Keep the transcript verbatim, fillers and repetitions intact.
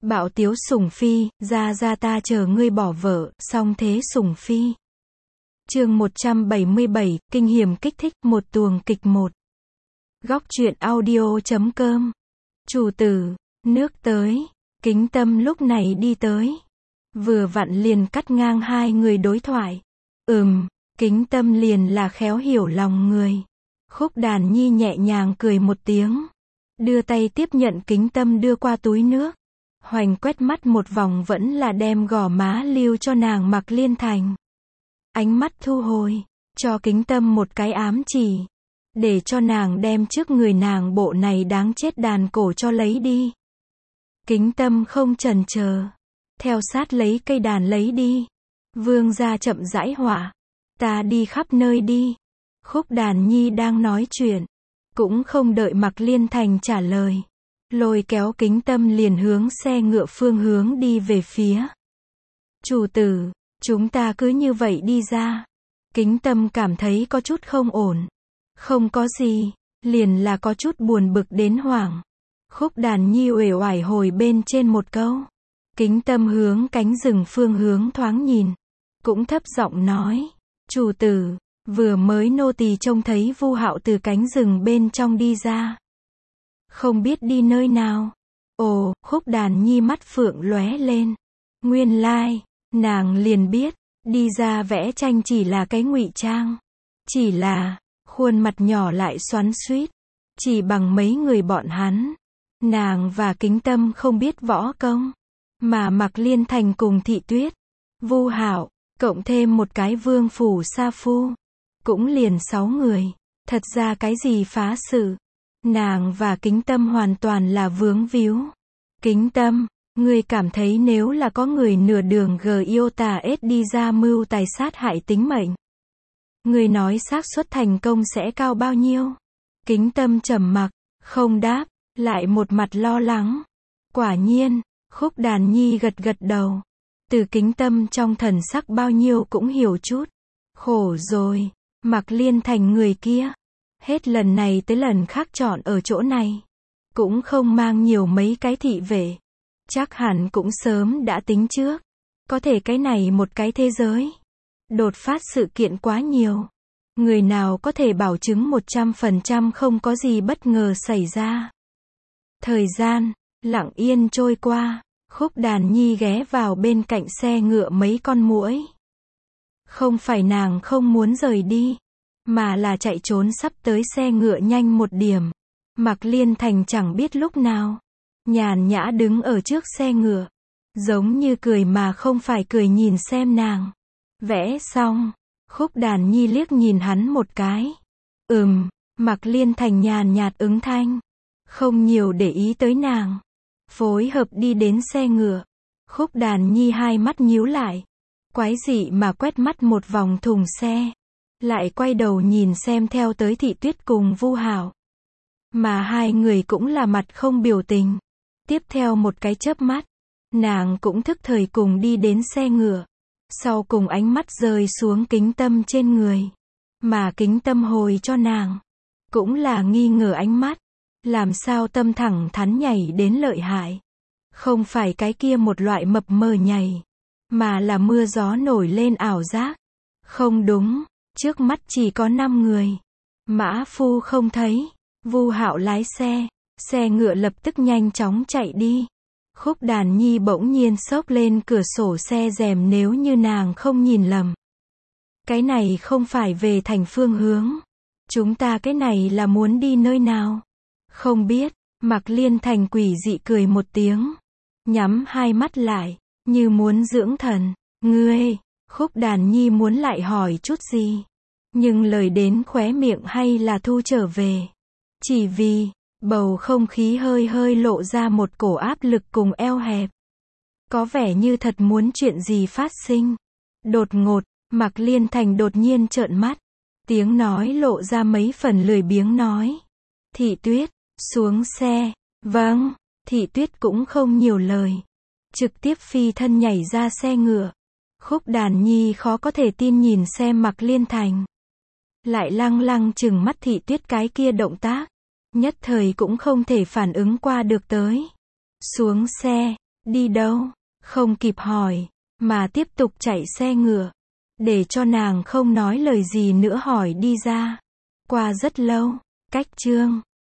Bạo tiếu sủng phi, ra ra ta chờ ngươi bỏ vợ, song thế sủng phi. Chương một trăm bảy mươi bảy, kinh hiểm kích thích, một tuồng kịch một. Góc truyện audio chấm com. Chủ tử, nước tới. Kính Tâm lúc này đi tới. Vừa vặn liền cắt ngang hai người đối thoại. Ừm, Kính Tâm liền là khéo hiểu lòng người. Khúc Đàn Nhi nhẹ nhàng cười một tiếng. Đưa tay tiếp nhận Kính Tâm đưa qua túi nước. Hoành quét mắt một vòng vẫn là đem gò má lưu cho nàng Mạc Liên Thành. Ánh mắt thu hồi, cho Kính Tâm một cái ám chỉ. Để cho nàng đem trước người nàng bộ này đáng chết đàn cổ cho lấy đi. Kính Tâm không chần chờ. Theo sát lấy cây đàn lấy đi. Vương gia chậm rãi họa. Ta đi khắp nơi đi. Khúc Đàn Nhi đang nói chuyện. Cũng không đợi Mạc Liên Thành trả lời. Lôi kéo Kính Tâm liền hướng xe ngựa phương hướng đi về phía. Chủ tử, chúng ta cứ như vậy đi ra. Kính Tâm cảm thấy có chút không ổn. Không có gì, liền là có chút buồn bực đến hoảng. Khúc Đàn Nhi uể oải hồi bên trên một câu. Kính Tâm hướng cánh rừng phương hướng thoáng nhìn. Cũng thấp giọng nói. Chủ tử, vừa mới nô tỳ trông thấy Vu Hạo từ cánh rừng bên trong đi ra. Không biết đi nơi nào. Ồ, Khúc Đàn Nhi mắt phượng lóe lên. Nguyên lai, nàng liền biết, đi ra vẽ tranh chỉ là cái ngụy trang. Chỉ là, khuôn mặt nhỏ lại xoắn xuýt. Chỉ bằng mấy người bọn hắn. Nàng và Kính Tâm không biết võ công. Mà Mạc Liên Thành cùng Thị Tuyết, Vu Hạo, cộng thêm một cái vương phủ sa phu. Cũng liền sáu người. Thật ra cái gì phá sự. Nàng và Kính Tâm hoàn toàn là vướng víu. Kính Tâm, ngươi cảm thấy nếu là có người nửa đường Giota S đi ra mưu tài sát hại tính mệnh. Ngươi nói xác suất thành công sẽ cao bao nhiêu? Kính Tâm trầm mặc, không đáp, lại một mặt lo lắng. Quả nhiên, Khúc Đàn Nhi gật gật đầu. Từ Kính Tâm trong thần sắc bao nhiêu cũng hiểu chút. Khổ rồi, Mạc Liên Thành người kia. Hết lần này tới lần khác chọn ở chỗ này. Cũng không mang nhiều mấy cái thị vệ. Chắc hẳn cũng sớm đã tính trước. Có thể cái này một cái thế giới. Đột phát sự kiện quá nhiều. Người nào có thể bảo chứng một trăm phần trăm không có gì bất ngờ xảy ra. Thời gian, lặng yên trôi qua. Khúc Đàn Nhi ghé vào bên cạnh xe ngựa mấy con muỗi. Không phải nàng không muốn rời đi. Mà là chạy trốn sắp tới xe ngựa nhanh một điểm. Mạc Liên Thành chẳng biết lúc nào. Nhàn nhã đứng ở trước xe ngựa. Giống như cười mà không phải cười nhìn xem nàng. Vẽ xong. Khúc Đàn Nhi liếc nhìn hắn một cái. Ừm, Mạc Liên Thành nhàn nhạt ứng thanh. Không nhiều để ý tới nàng. Phối hợp đi đến xe ngựa. Khúc Đàn Nhi hai mắt nhíu lại. Quái dị mà quét mắt một vòng thùng xe. Lại quay đầu nhìn xem theo tới Thị Tuyết cùng Vu Hạo. Mà hai người cũng là mặt không biểu tình. Tiếp theo một cái chớp mắt. Nàng cũng thức thời cùng đi đến xe ngựa. Sau cùng ánh mắt rơi xuống Kính Tâm trên người. Mà Kính Tâm hồi cho nàng. Cũng là nghi ngờ ánh mắt. Làm sao tâm thẳng thắn nhảy đến lợi hại. Không phải cái kia một loại mập mờ nhảy. Mà là mưa gió nổi lên ảo giác. Không đúng. Trước mắt chỉ có năm người. Mã phu không thấy. Vu Hạo lái xe. Xe ngựa lập tức nhanh chóng chạy đi. Khúc Đàn Nhi bỗng nhiên xốc lên cửa sổ xe rèm nếu như nàng không nhìn lầm. Cái này không phải về thành phương hướng. Chúng ta cái này là muốn đi nơi nào? Không biết. Mạc Liên Thành quỷ dị cười một tiếng. Nhắm hai mắt lại. Như muốn dưỡng thần. Ngươi. Khúc Đàn Nhi muốn lại hỏi chút gì. Nhưng lời đến khóe miệng hay là thu trở về. Chỉ vì, bầu không khí hơi hơi lộ ra một cổ áp lực cùng eo hẹp. Có vẻ như thật muốn chuyện gì phát sinh. Đột ngột, Mạc Liên Thành đột nhiên trợn mắt. Tiếng nói lộ ra mấy phần lười biếng nói. Thị Tuyết, xuống xe. Vâng, Thị Tuyết cũng không nhiều lời. Trực tiếp phi thân nhảy ra xe ngựa. Khúc Đàn Nhi khó có thể tin nhìn xem Mạc Liên Thành. Lại lăng lăng chừng mắt Thị Tuyết cái kia động tác. Nhất thời cũng không thể phản ứng qua được tới. Xuống xe, Đi đâu? Không kịp hỏi, mà tiếp tục chạy xe ngựa. Để cho nàng không nói lời gì nữa hỏi đi ra. Qua rất lâu, cách chương